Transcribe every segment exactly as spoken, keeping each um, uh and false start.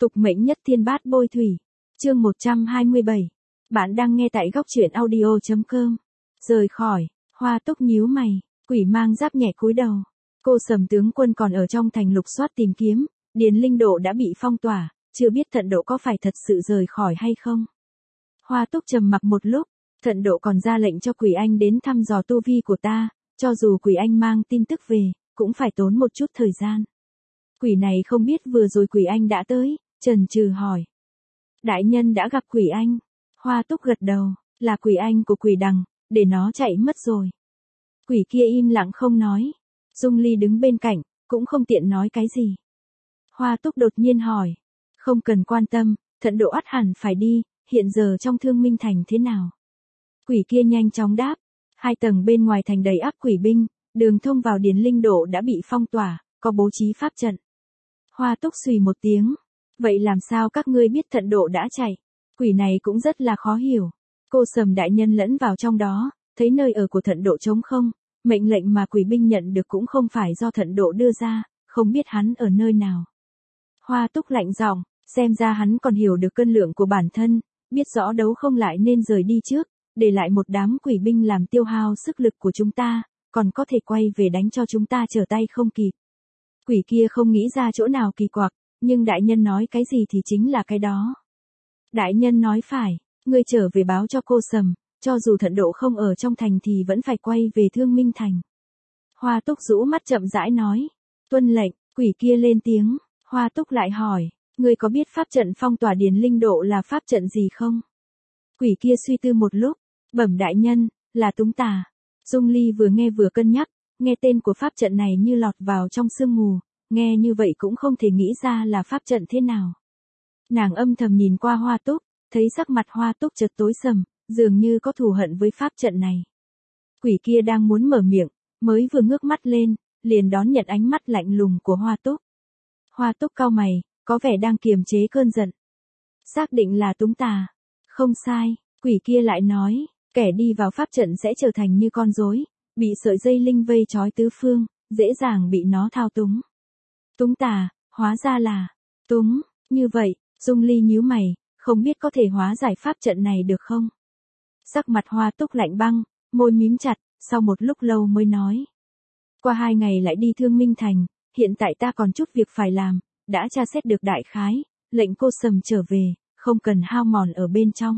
Tục mệnh nhất thiên bát bôi thủy. Chương một trăm hai mươi bảy. Bạn đang nghe tại góc truyện audio chấm com. Rời khỏi, Hoa Túc nhíu mày, Quỷ mang giáp nhẹ cúi đầu. Cô Sầm tướng quân còn ở trong thành lục soát tìm kiếm, Điền Linh Độ đã bị phong tỏa, chưa biết Thận Độ có phải thật sự rời khỏi hay không. Hoa Túc trầm mặc một lúc, Thận Độ còn ra lệnh cho Quỷ Anh đến thăm dò tu vi của ta, cho dù Quỷ Anh mang tin tức về, cũng phải tốn một chút thời gian. Quỷ này không biết vừa rồi Quỷ Anh đã tới, chần chừ hỏi. Đại nhân đã gặp Quỷ Anh. Hoa Túc gật đầu, là Quỷ Anh của Quỷ Đằng, để nó chạy mất rồi. Quỷ kia im lặng không nói. Dung Ly đứng bên cạnh, cũng không tiện nói cái gì. Hoa Túc đột nhiên hỏi. Không cần quan tâm, Thận Độ ắt hẳn phải đi, hiện giờ trong Thương Minh Thành thế nào? Quỷ kia nhanh chóng đáp. Hai tầng bên ngoài thành đầy ắp quỷ binh, đường thông vào Điền Linh Độ đã bị phong tỏa, có bố trí pháp trận. Hoa Túc xùy một tiếng. Vậy làm sao các ngươi biết Thận Độ đã chạy? Quỷ này cũng rất là khó hiểu. Cô Sầm đại nhân lẫn vào trong đó, thấy nơi ở của Thận Độ trống không, mệnh lệnh mà quỷ binh nhận được cũng không phải do Thận Độ đưa ra, không biết hắn ở nơi nào. Hoa Túc lạnh giọng, xem ra hắn còn hiểu được cân lượng của bản thân, biết rõ đấu không lại nên rời đi trước, để lại một đám quỷ binh làm tiêu hao sức lực của chúng ta, còn có thể quay về đánh cho chúng ta trở tay không kịp. Quỷ kia không nghĩ ra chỗ nào kỳ quặc, nhưng đại nhân nói cái gì thì chính là cái đó. Đại nhân nói phải, ngươi trở về báo cho cô Sầm, cho dù Thận Độ không ở trong thành thì vẫn phải quay về Thương Minh Thành. Hoa Túc rũ mắt chậm rãi nói. Tuân lệnh, quỷ kia lên tiếng. Hoa Túc lại hỏi, ngươi có biết pháp trận phong tỏa Điền Linh Độ là pháp trận gì không? Quỷ kia suy tư một lúc, bẩm đại nhân, là Túng Tà. Dung Ly vừa nghe vừa cân nhắc, nghe tên của pháp trận này như lọt vào trong sương mù, nghe như vậy cũng không thể nghĩ ra là pháp trận thế nào. Nàng âm thầm nhìn qua Hoa Túc, thấy sắc mặt Hoa Túc chợt tối sầm, dường như có thù hận với pháp trận này. Quỷ kia đang muốn mở miệng, mới vừa ngước mắt lên, liền đón nhận ánh mắt lạnh lùng của Hoa Túc. Hoa Túc cau mày, có vẻ đang kiềm chế cơn giận. Xác định là Túng Tà. Không sai, quỷ kia lại nói, kẻ đi vào pháp trận sẽ trở thành như con rối, bị sợi dây linh vây trói tứ phương, dễ dàng bị nó thao túng. Túng Tà, hóa ra là túng, như vậy, Dung Ly nhíu mày, không biết có thể hóa giải pháp trận này được không? Sắc mặt Hoa Túc lạnh băng, môi mím chặt, sau một lúc lâu mới nói. Qua hai ngày lại đi Thương Minh Thành, hiện tại ta còn chút việc phải làm, đã tra xét được đại khái, lệnh cô Sầm trở về, không cần hao mòn ở bên trong.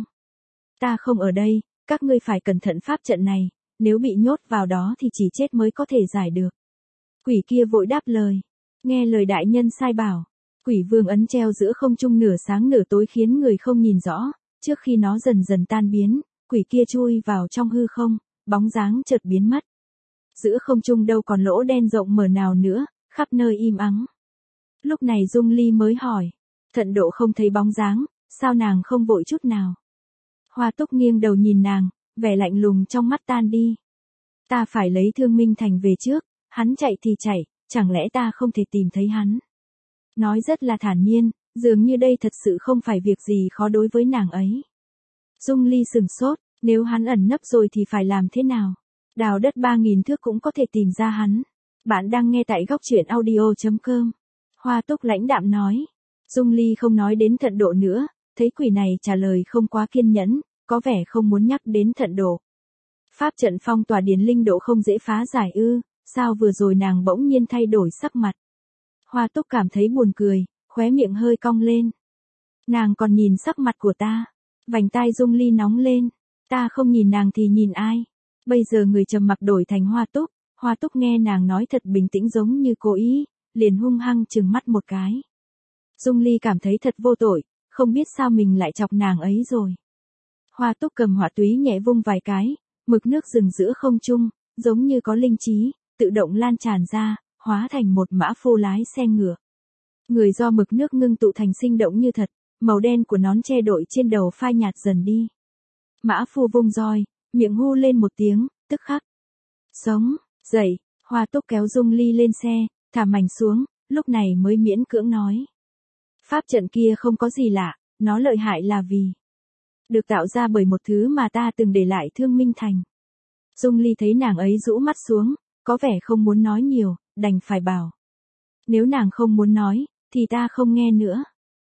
Ta không ở đây, các ngươi phải cẩn thận pháp trận này, nếu bị nhốt vào đó thì chỉ chết mới có thể giải được. Quỷ kia vội đáp lời, nghe lời đại nhân sai bảo. Quỷ vương ấn treo giữa không trung nửa sáng nửa tối khiến người không nhìn rõ, trước khi nó dần dần tan biến, quỷ kia chui vào trong hư không, bóng dáng chợt biến mất. Giữa không trung đâu còn lỗ đen rộng mở nào nữa, khắp nơi im ắng. Lúc này Dung Ly mới hỏi, Thận Độ không thấy bóng dáng, sao nàng không vội chút nào? Hoa Túc nghiêng đầu nhìn nàng, vẻ lạnh lùng trong mắt tan đi. Ta phải lấy Thương Minh Thành về trước, hắn chạy thì chạy, chẳng lẽ ta không thể tìm thấy hắn? Nói rất là thản nhiên, dường như đây thật sự không phải việc gì khó đối với nàng ấy. Dung Ly sừng sốt, nếu hắn ẩn nấp rồi thì phải làm thế nào? Đào đất ba nghìn thước cũng có thể tìm ra hắn. Bạn đang nghe tại góc truyện audio chấm com. Hoa Túc lãnh đạm nói. Dung Ly không nói đến Thận Độ nữa, thấy quỷ này trả lời không quá kiên nhẫn, có vẻ không muốn nhắc đến Thận Độ. Pháp trận phong tỏa Điền Linh Độ không dễ phá giải ư, sao vừa rồi nàng bỗng nhiên thay đổi sắc mặt. Hoa Túc cảm thấy buồn cười, khóe miệng hơi cong lên. Nàng còn nhìn sắc mặt của ta. Vành tai Dung Ly nóng lên. Ta không nhìn nàng thì nhìn ai? Bây giờ người trầm mặc đổi thành Hoa Túc. Hoa Túc nghe nàng nói thật bình tĩnh giống như cố ý, liền hung hăng trừng mắt một cái. Dung Ly cảm thấy thật vô tội, không biết sao mình lại chọc nàng ấy rồi. Hoa Túc cầm hỏa túy nhẹ vung vài cái, mực nước rừng giữa không trung, giống như có linh trí, tự động lan tràn ra, hóa thành một mã phu lái xe ngựa. Người do mực nước ngưng tụ thành sinh động như thật, màu đen của nón che đội trên đầu phai nhạt dần đi. Mã phu vung roi, miệng hu lên một tiếng, tức khắc. Sống, dậy, Hoa Túc kéo Dung Ly lên xe, thả mảnh xuống, lúc này mới miễn cưỡng nói. Pháp trận kia không có gì lạ, nó lợi hại là vì được tạo ra bởi một thứ mà ta từng để lại Thương Minh Thành. Dung Ly thấy nàng ấy rũ mắt xuống, có vẻ không muốn nói nhiều, đành phải bảo. Nếu nàng không muốn nói, thì ta không nghe nữa.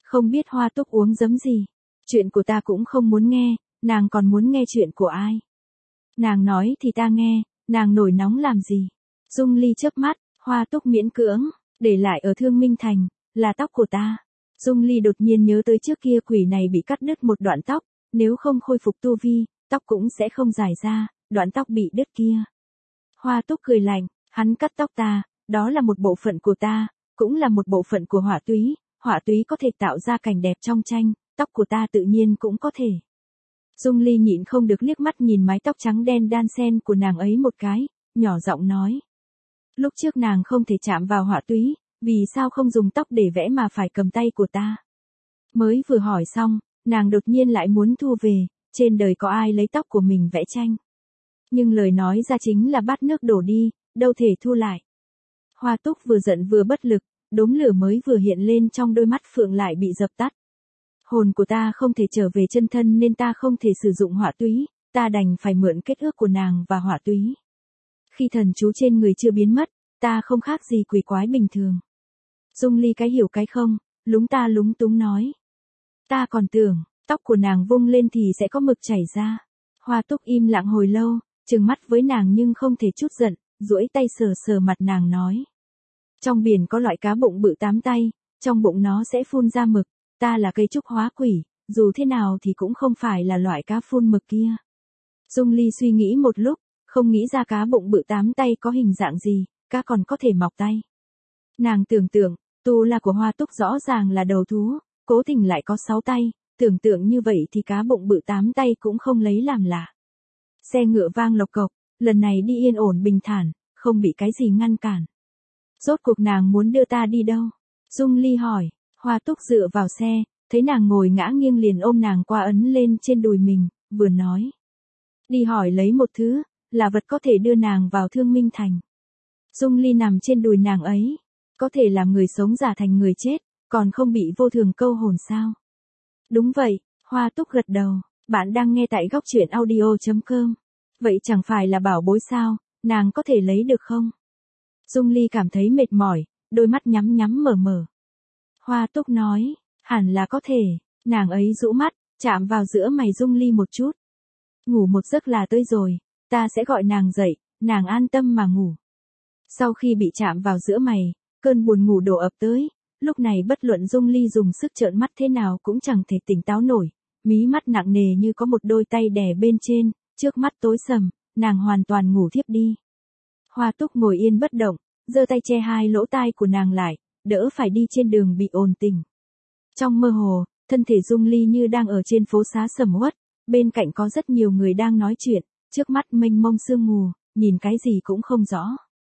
Không biết Hoa Túc uống giấm gì. Chuyện của ta cũng không muốn nghe, nàng còn muốn nghe chuyện của ai. Nàng nói thì ta nghe, nàng nổi nóng làm gì. Dung Ly chớp mắt, Hoa Túc miễn cưỡng, để lại ở Thương Minh Thành, là tóc của ta. Dung Ly đột nhiên nhớ tới trước kia quỷ này bị cắt đứt một đoạn tóc, nếu không khôi phục tu vi, tóc cũng sẽ không dài ra, đoạn tóc bị đứt kia. Hoa Túc cười lạnh, hắn cắt tóc ta, đó là một bộ phận của ta, cũng là một bộ phận của hỏa túy, hỏa túy có thể tạo ra cảnh đẹp trong tranh, tóc của ta tự nhiên cũng có thể. Dung Ly nhịn không được liếc mắt nhìn mái tóc trắng đen đan xen của nàng ấy một cái, nhỏ giọng nói. Lúc trước nàng không thể chạm vào hỏa túy, vì sao không dùng tóc để vẽ mà phải cầm tay của ta? Mới vừa hỏi xong, nàng đột nhiên lại muốn thu về, trên đời có ai lấy tóc của mình vẽ tranh. Nhưng lời nói ra chính là bát nước đổ đi, đâu thể thu lại. Hoa Túc vừa giận vừa bất lực, đốm lửa mới vừa hiện lên trong đôi mắt phượng lại bị dập tắt. Hồn của ta không thể trở về chân thân nên ta không thể sử dụng hỏa túy, ta đành phải mượn kết ước của nàng và hỏa túy. Khi thần chú trên người chưa biến mất, ta không khác gì quỷ quái bình thường. Dung Ly cái hiểu cái không, lúng ta lúng túng nói. Ta còn tưởng, tóc của nàng vung lên thì sẽ có mực chảy ra. Hoa Túc im lặng hồi lâu, trừng mắt với nàng nhưng không thể chút giận, duỗi tay sờ sờ mặt nàng nói. Trong biển có loại cá bụng bự tám tay, trong bụng nó sẽ phun ra mực, ta là cây trúc hóa quỷ, dù thế nào thì cũng không phải là loại cá phun mực kia. Dung Ly suy nghĩ một lúc, không nghĩ ra cá bụng bự tám tay có hình dạng gì, cá còn có thể mọc tay. Nàng tưởng tượng, tu la của Hoa Túc rõ ràng là đầu thú, cố tình lại có sáu tay, tưởng tượng như vậy thì cá bụng bự tám tay cũng không lấy làm lạ. Xe ngựa vang lộc cộc, lần này đi yên ổn bình thản, không bị cái gì ngăn cản. Rốt cuộc nàng muốn đưa ta đi đâu? Dung Ly hỏi. Hoa Túc dựa vào xe, thấy nàng ngồi ngã nghiêng liền ôm nàng qua ấn lên trên đùi mình, vừa nói. Đi hỏi lấy một thứ, là vật có thể đưa nàng vào Thương Minh Thành. Dung Ly nằm trên đùi nàng ấy, có thể làm người sống giả thành người chết, còn không bị vô thường câu hồn sao? Đúng vậy, Hoa Túc gật đầu, bạn đang nghe tại góc truyện audio chấm com. Vậy chẳng phải là bảo bối sao, nàng có thể lấy được không? Dung Ly cảm thấy mệt mỏi, đôi mắt nhắm nhắm mở mở. Hoa Túc nói, hẳn là có thể, nàng ấy rũ mắt, chạm vào giữa mày Dung Ly một chút. Ngủ một giấc là tới rồi, ta sẽ gọi nàng dậy, nàng an tâm mà ngủ. Sau khi bị chạm vào giữa mày, cơn buồn ngủ đổ ập tới, lúc này bất luận Dung Ly dùng sức trợn mắt thế nào cũng chẳng thể tỉnh táo nổi, mí mắt nặng nề như có một đôi tay đè bên trên, trước mắt tối sầm, nàng hoàn toàn ngủ thiếp đi. Hoa Túc ngồi yên bất động, giơ tay che hai lỗ tai của nàng lại, đỡ phải đi trên đường bị ồn tỉnh. Trong mơ hồ, thân thể Dung Ly như đang ở trên phố xá sầm uất, bên cạnh có rất nhiều người đang nói chuyện, trước mắt mênh mông sương mù, nhìn cái gì cũng không rõ.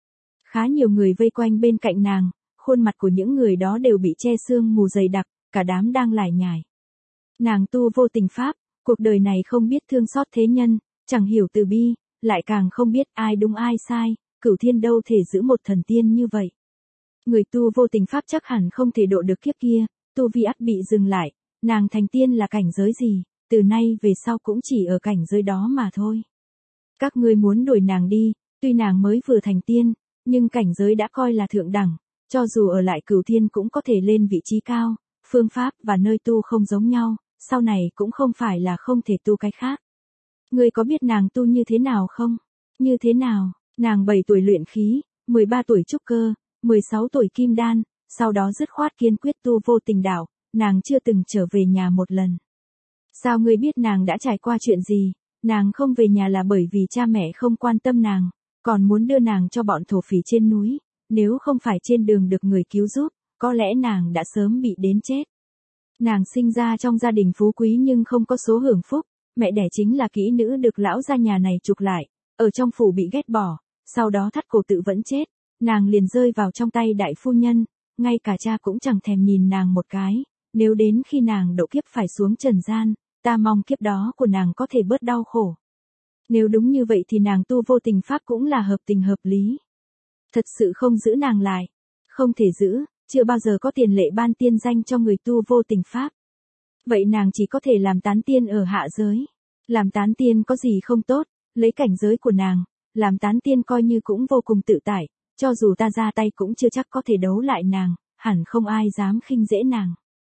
Khá nhiều người vây quanh bên cạnh nàng, khuôn mặt của những người đó đều bị che sương mù dày đặc, cả đám đang lải nhải. Nàng tu vô tình pháp, cuộc đời này không biết thương xót thế nhân, chẳng hiểu từ bi, lại càng không biết ai đúng ai sai, cửu thiên đâu thể giữ một thần tiên như vậy. Người tu vô tình pháp chắc hẳn không thể độ được kiếp kia, tu vi ắt bị dừng lại, nàng thành tiên là cảnh giới gì, từ nay về sau cũng chỉ ở cảnh giới đó mà thôi. Các ngươi muốn đuổi nàng đi, tuy nàng mới vừa thành tiên, nhưng cảnh giới đã coi là thượng đẳng, cho dù ở lại cửu thiên cũng có thể lên vị trí cao, phương pháp và nơi tu không giống nhau, sau này cũng không phải là không thể tu cái khác. Ngươi có biết nàng tu như thế nào không? Như thế nào? Nàng bảy tuổi luyện khí, mười ba tuổi trúc cơ, mười sáu tuổi kim đan, sau đó dứt khoát kiên quyết tu vô tình đạo, nàng chưa từng trở về nhà một lần. Sao ngươi biết nàng đã trải qua chuyện gì? Nàng không về nhà là bởi vì cha mẹ không quan tâm nàng, còn muốn đưa nàng cho bọn thổ phỉ trên núi, nếu không phải trên đường được người cứu giúp, có lẽ nàng đã sớm bị đến chết. Nàng sinh ra trong gia đình phú quý nhưng không có số hưởng phúc, mẹ đẻ chính là kỹ nữ được lão gia nhà này trục lại, ở trong phủ bị ghét bỏ, sau đó thắt cổ tự vẫn chết, nàng liền rơi vào trong tay đại phu nhân, ngay cả cha cũng chẳng thèm nhìn nàng một cái, nếu đến khi nàng độ kiếp phải xuống trần gian, ta mong kiếp đó của nàng có thể bớt đau khổ. Nếu đúng như vậy thì nàng tu vô tình pháp cũng là hợp tình hợp lý. Thật sự không giữ nàng lại, không thể giữ, chưa bao giờ có tiền lệ ban tiên danh cho người tu vô tình pháp. Vậy nàng chỉ có thể làm tán tiên ở hạ giới. Làm tán tiên có gì không tốt, lấy cảnh giới của nàng, làm tán tiên coi như cũng vô cùng tự tại, cho dù ta ra tay cũng chưa chắc có thể đấu lại nàng, hẳn không ai dám khinh dễ nàng.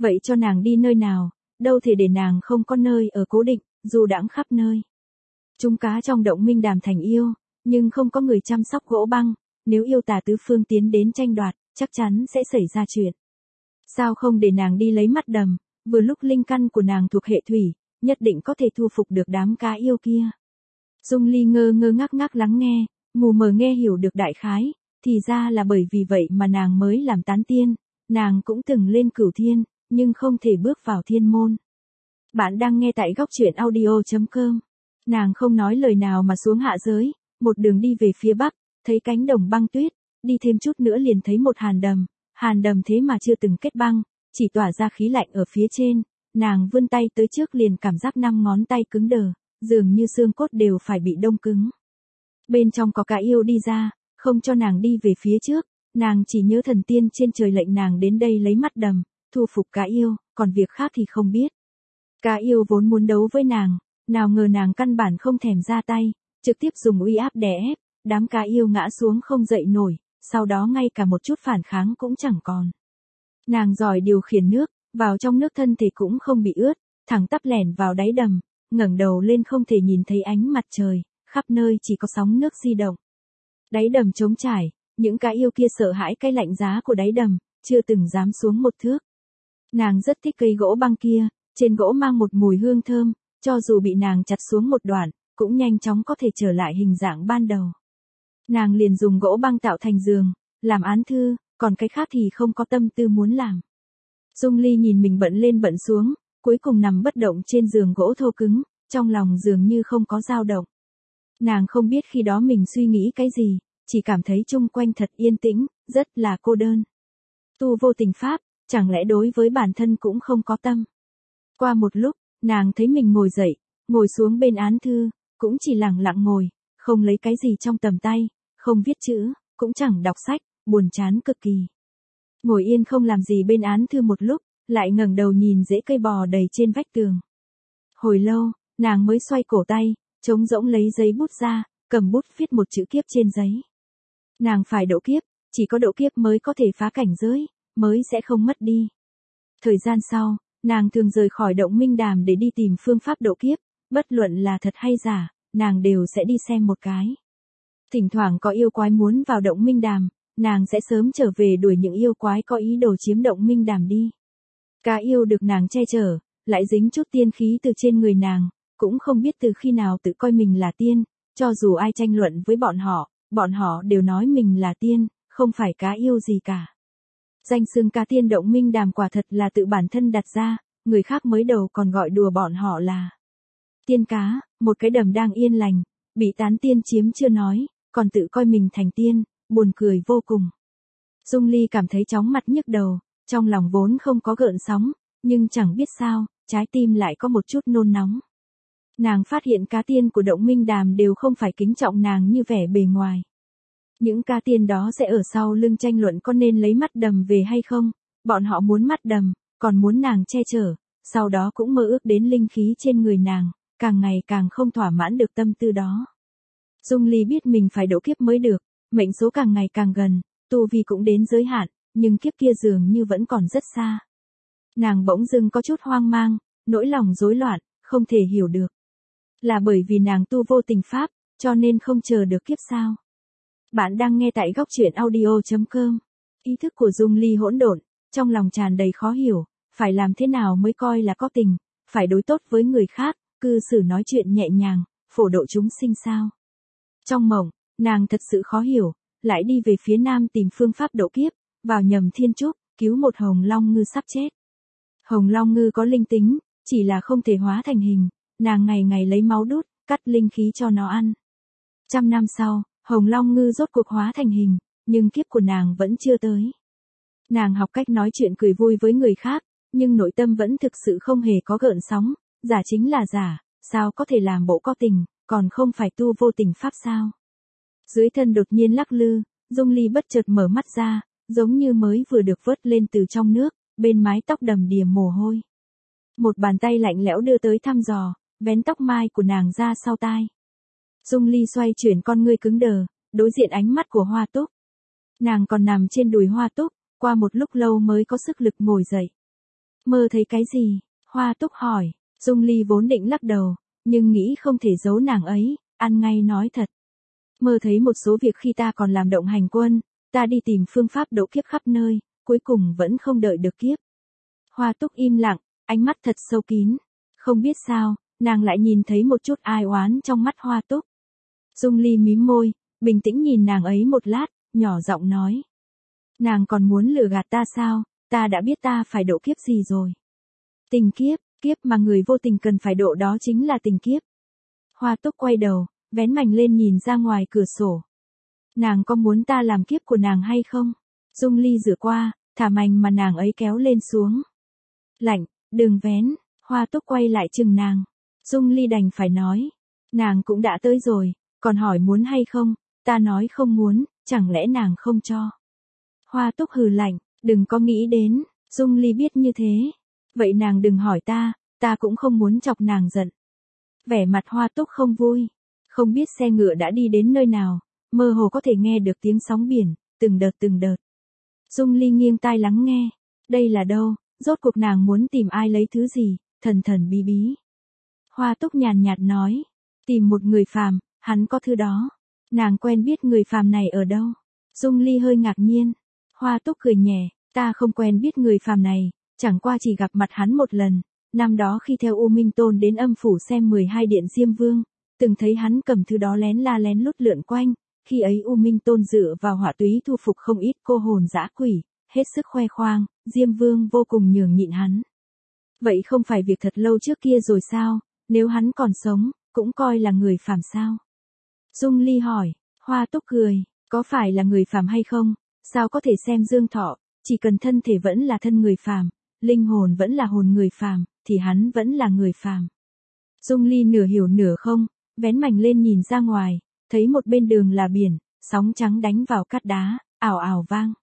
Vậy cho nàng đi nơi nào, đâu thể để nàng không có nơi ở cố định, dù đãng khắp nơi. Chúng cá trong động minh đàm thành yêu, nhưng không có người chăm sóc gỗ băng, nếu yêu tà tứ phương tiến đến tranh đoạt, chắc chắn sẽ xảy ra chuyện. Sao không để nàng đi lấy mắt đầm, vừa lúc linh căn của nàng thuộc hệ thủy, nhất định có thể thu phục được đám cá yêu kia. Dung Ly ngơ ngơ ngác ngác lắng nghe, mù mờ nghe hiểu được đại khái, thì ra là bởi vì vậy mà nàng mới làm tán tiên, nàng cũng từng lên cửu thiên, nhưng không thể bước vào thiên môn. Bạn đang nghe tại góc truyện audio.com. Nàng không nói lời nào mà xuống hạ giới, một đường đi về phía bắc, thấy cánh đồng băng tuyết, đi thêm chút nữa liền thấy một hàn đầm, hàn đầm thế mà chưa từng kết băng, chỉ tỏa ra khí lạnh ở phía trên, nàng vươn tay tới trước liền cảm giác năm ngón tay cứng đờ, dường như xương cốt đều phải bị đông cứng. Bên trong có cá yêu đi ra, không cho nàng đi về phía trước, nàng chỉ nhớ thần tiên trên trời lệnh nàng đến đây lấy mắt đầm, thu phục cá yêu, còn việc khác thì không biết. Cá yêu vốn muốn đấu với nàng, nào ngờ nàng căn bản không thèm ra tay, trực tiếp dùng uy áp đè ép, đám cá yêu ngã xuống không dậy nổi, sau đó ngay cả một chút phản kháng cũng chẳng còn. Nàng giỏi điều khiển nước, vào trong nước thân thể cũng không bị ướt, thẳng tắp lẻn vào đáy đầm, ngẩng đầu lên không thể nhìn thấy ánh mặt trời, khắp nơi chỉ có sóng nước di động. Đáy đầm trống trải, những cá yêu kia sợ hãi cái lạnh giá của đáy đầm, chưa từng dám xuống một thước. Nàng rất thích cây gỗ băng kia, trên gỗ mang một mùi hương thơm, cho dù bị nàng chặt xuống một đoạn, cũng nhanh chóng có thể trở lại hình dạng ban đầu. Nàng liền dùng gỗ băng tạo thành giường, làm án thư, còn cái khác thì không có tâm tư muốn làm. Dung Ly nhìn mình bận lên bận xuống, cuối cùng nằm bất động trên giường gỗ thô cứng, trong lòng dường như không có dao động. Nàng không biết khi đó mình suy nghĩ cái gì, chỉ cảm thấy chung quanh thật yên tĩnh, rất là cô đơn. Tu vô tình pháp, chẳng lẽ đối với bản thân cũng không có tâm. Qua một lúc, nàng thấy mình ngồi dậy, ngồi xuống bên án thư, cũng chỉ lặng lặng ngồi, không lấy cái gì trong tầm tay, không viết chữ, cũng chẳng đọc sách, buồn chán cực kỳ. Ngồi yên không làm gì bên án thư một lúc, lại ngẩng đầu nhìn rễ cây bò đầy trên vách tường. Hồi lâu, nàng mới xoay cổ tay, trống rỗng lấy giấy bút ra, cầm bút viết một chữ kiếp trên giấy. Nàng phải độ kiếp, chỉ có độ kiếp mới có thể phá cảnh giới, mới sẽ không mất đi. Thời gian sau, nàng thường rời khỏi động minh đàm để đi tìm phương pháp độ kiếp, bất luận là thật hay giả, nàng đều sẽ đi xem một cái. Thỉnh thoảng có yêu quái muốn vào động minh đàm, nàng sẽ sớm trở về đuổi những yêu quái có ý đồ chiếm động minh đàm đi. Cá yêu được nàng che chở, lại dính chút tiên khí từ trên người nàng, cũng không biết từ khi nào tự coi mình là tiên, cho dù ai tranh luận với bọn họ, bọn họ đều nói mình là tiên, không phải cá yêu gì cả. Danh xưng cá tiên động minh đàm quả thật là tự bản thân đặt ra, người khác mới đầu còn gọi đùa bọn họ là tiên cá, một cái đầm đang yên lành, bị tán tiên chiếm chưa nói, còn tự coi mình thành tiên, buồn cười vô cùng. Dung Ly cảm thấy chóng mặt nhức đầu, trong lòng vốn không có gợn sóng, nhưng chẳng biết sao, trái tim lại có một chút nôn nóng. Nàng phát hiện cá tiên của động minh đàm đều không phải kính trọng nàng như vẻ bề ngoài. Những cá tiên đó sẽ ở sau lưng tranh luận có nên lấy mắt đầm về hay không, bọn họ muốn mắt đầm, còn muốn nàng che chở, sau đó cũng mơ ước đến linh khí trên người nàng, càng ngày càng không thỏa mãn được tâm tư đó. Dung Ly biết mình phải độ kiếp mới được, mệnh số càng ngày càng gần, tu vi cũng đến giới hạn, nhưng kiếp kia dường như vẫn còn rất xa. Nàng bỗng dưng có chút hoang mang, nỗi lòng rối loạn, không thể hiểu được. Là bởi vì nàng tu vô tình pháp, cho nên không chờ được kiếp sao? Bạn đang nghe tại góc truyện audio.com. Ý thức của Dung Ly hỗn độn, trong lòng tràn đầy khó hiểu, phải làm thế nào mới coi là có tình, phải đối tốt với người khác, cư xử nói chuyện nhẹ nhàng, phổ độ chúng sinh sao? Trong mộng, nàng thật sự khó hiểu, lại đi về phía nam tìm phương pháp độ kiếp, vào nhầm thiên trúc, cứu một hồng long ngư sắp chết. Hồng long ngư có linh tính, chỉ là không thể hóa thành hình, nàng ngày ngày lấy máu đút, cắt linh khí cho nó ăn. Trăm năm sau, hồng long ngư rốt cuộc hóa thành hình, nhưng kiếp của nàng vẫn chưa tới. Nàng học cách nói chuyện cười vui với người khác, nhưng nội tâm vẫn thực sự không hề có gợn sóng, giả chính là giả, sao có thể làm bộ có tình, còn không phải tu vô tình pháp sao? Dưới thân đột nhiên lắc lư, Dung Ly bất chợt mở mắt ra, giống như mới vừa được vớt lên từ trong nước, bên mái tóc đầm đìa mồ hôi. Một bàn tay lạnh lẽo đưa tới thăm dò, vén tóc mai của nàng ra sau tai. Dung Ly xoay chuyển con ngươi cứng đờ, đối diện ánh mắt của Hoa Túc. Nàng còn nằm trên đùi Hoa Túc, qua một lúc lâu mới có sức lực ngồi dậy. Mơ thấy cái gì? Hoa Túc hỏi. Dung Ly vốn định lắc đầu, nhưng nghĩ không thể giấu nàng ấy, ăn ngay nói thật. Mơ thấy một số việc khi ta còn làm động hành quân, ta đi tìm phương pháp độ kiếp khắp nơi, cuối cùng vẫn không đợi được kiếp. Hoa Túc im lặng, ánh mắt thật sâu kín. Không biết sao, nàng lại nhìn thấy một chút ai oán trong mắt Hoa Túc. Dung Ly mím môi, bình tĩnh nhìn nàng ấy một lát, nhỏ giọng nói. Nàng còn muốn lừa gạt ta sao, ta đã biết ta phải độ kiếp gì rồi. Tình kiếp, kiếp mà người vô tình cần phải độ đó chính là tình kiếp. Hoa Túc quay đầu, vén mành lên nhìn ra ngoài cửa sổ. Nàng có muốn ta làm kiếp của nàng hay không? Dung Ly rửa qua, thả mành mà nàng ấy kéo lên xuống. Lạnh, đừng vén. Hoa Túc quay lại chừng nàng. Dung Ly đành phải nói. Nàng cũng đã tới rồi, còn hỏi muốn hay không, ta nói không muốn, chẳng lẽ nàng không cho. Hoa Túc hừ lạnh, đừng có nghĩ đến, Dung Ly biết như thế. Vậy nàng đừng hỏi ta, ta cũng không muốn chọc nàng giận. Vẻ mặt Hoa Túc không vui. Không biết xe ngựa đã đi đến nơi nào, mơ hồ có thể nghe được tiếng sóng biển, từng đợt từng đợt. Dung Ly nghiêng tai lắng nghe. Đây là đâu, rốt cuộc nàng muốn tìm ai lấy thứ gì, thần thần bí bí. Hoa Túc nhàn nhạt nói. Tìm một người phàm, hắn có thứ đó. Nàng quen biết người phàm này ở đâu? Dung Ly hơi ngạc nhiên. Hoa Túc cười nhẹ, ta không quen biết người phàm này, chẳng qua chỉ gặp mặt hắn một lần. Năm đó khi theo U Minh Tôn đến âm phủ xem mười hai điện Diêm Vương, từng thấy hắn cầm thứ đó lén la lén lút lượn quanh, khi ấy U Minh Tôn dựa vào hỏa túy thu phục không ít cô hồn dã quỷ, hết sức khoe khoang, Diêm Vương vô cùng nhường nhịn hắn. Vậy không phải việc thật lâu trước kia rồi sao, nếu hắn còn sống, cũng coi là người phàm sao? Dung Ly hỏi. Hoa Túc cười, có phải là người phàm hay không, sao có thể xem dương thọ, chỉ cần thân thể vẫn là thân người phàm, linh hồn vẫn là hồn người phàm, thì hắn vẫn là người phàm. Dung Ly nửa hiểu nửa không, vén mành lên nhìn ra ngoài, thấy một bên đường là biển, sóng trắng đánh vào cát đá, ảo ảo vang.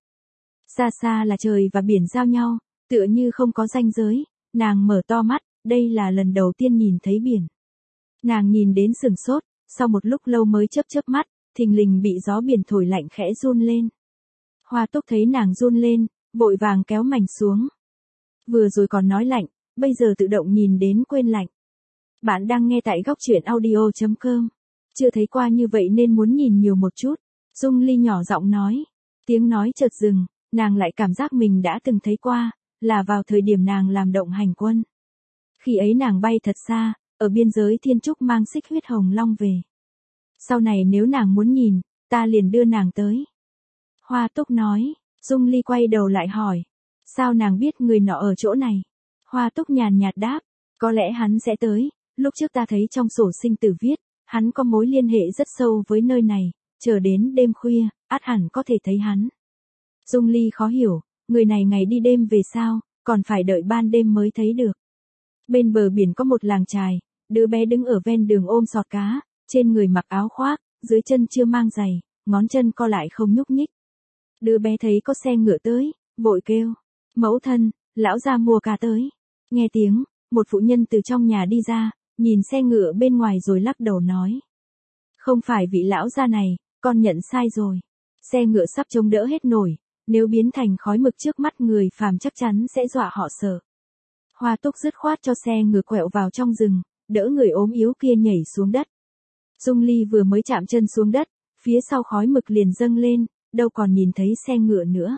Xa xa là trời và biển giao nhau, tựa như không có ranh giới, nàng mở to mắt, đây là lần đầu tiên nhìn thấy biển. Nàng nhìn đến sừng sốt, sau một lúc lâu mới chớp chớp mắt, thình lình bị gió biển thổi lạnh khẽ run lên. Hoa Túc thấy nàng run lên, vội vàng kéo mành xuống. Vừa rồi còn nói lạnh, bây giờ tự động nhìn đến quên lạnh. Bạn đang nghe tại góc truyện audio chấm com. Chưa thấy qua như vậy nên muốn nhìn nhiều một chút. Dung Ly nhỏ giọng nói. Tiếng nói chợt dừng, nàng lại cảm giác mình đã từng thấy qua, là vào thời điểm nàng làm động hành quân. Khi ấy nàng bay thật xa, ở biên giới thiên trúc mang xích huyết hồng long về. Sau này nếu nàng muốn nhìn, ta liền đưa nàng tới. Hoa Túc nói. Dung Ly quay đầu lại hỏi. Sao nàng biết người nọ ở chỗ này? Hoa Túc nhàn nhạt đáp. Có lẽ hắn sẽ tới, lúc trước ta thấy trong sổ sinh tử viết, hắn có mối liên hệ rất sâu với nơi này, chờ đến đêm khuya, ắt hẳn có thể thấy hắn. Dung Ly khó hiểu, người này ngày đi đêm về sao, còn phải đợi ban đêm mới thấy được. Bên bờ biển có một làng chài, đứa bé đứng ở ven đường ôm sọt cá, trên người mặc áo khoác, dưới chân chưa mang giày, ngón chân co lại không nhúc nhích. Đứa bé thấy có xe ngựa tới, vội kêu, mẫu thân, lão gia mua cá tới. Nghe tiếng, một phụ nhân từ trong nhà đi ra, nhìn xe ngựa bên ngoài rồi lắc đầu nói. Không phải vị lão gia này, con nhận sai rồi. Xe ngựa sắp chống đỡ hết nổi, nếu biến thành khói mực trước mắt người phàm chắc chắn sẽ dọa họ sợ. Hoa Túc dứt khoát cho xe ngựa quẹo vào trong rừng, đỡ người ốm yếu kia nhảy xuống đất. Dung Ly vừa mới chạm chân xuống đất, phía sau khói mực liền dâng lên, đâu còn nhìn thấy xe ngựa nữa.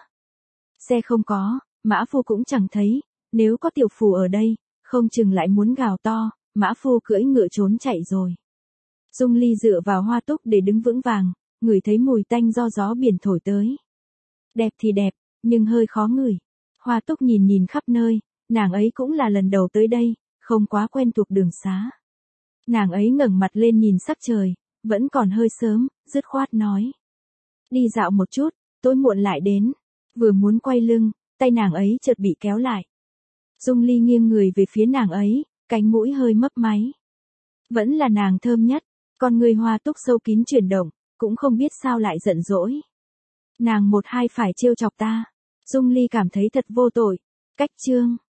Xe không có, mã phu cũng chẳng thấy, nếu có tiểu phù ở đây, không chừng lại muốn gào to, mã phu cưỡi ngựa trốn chạy rồi. Dung Ly dựa vào Hoa Túc để đứng vững vàng, ngửi thấy mùi tanh do gió biển thổi tới. Đẹp thì đẹp, nhưng hơi khó ngửi. Hoa Túc nhìn nhìn khắp nơi, nàng ấy cũng là lần đầu tới đây, không quá quen thuộc đường xá. Nàng ấy ngẩng mặt lên nhìn sắc trời, vẫn còn hơi sớm, dứt khoát nói. Đi dạo một chút, tối muộn lại đến. Vừa muốn quay lưng, tay nàng ấy chợt bị kéo lại. Dung Ly nghiêng người về phía nàng ấy, cánh mũi hơi mấp máy. Vẫn là nàng thơm nhất, con người Hoa Túc sâu kín chuyển động, cũng không biết sao lại giận dỗi. Nàng một hai phải trêu chọc ta. Dung Ly cảm thấy thật vô tội. Cách chương.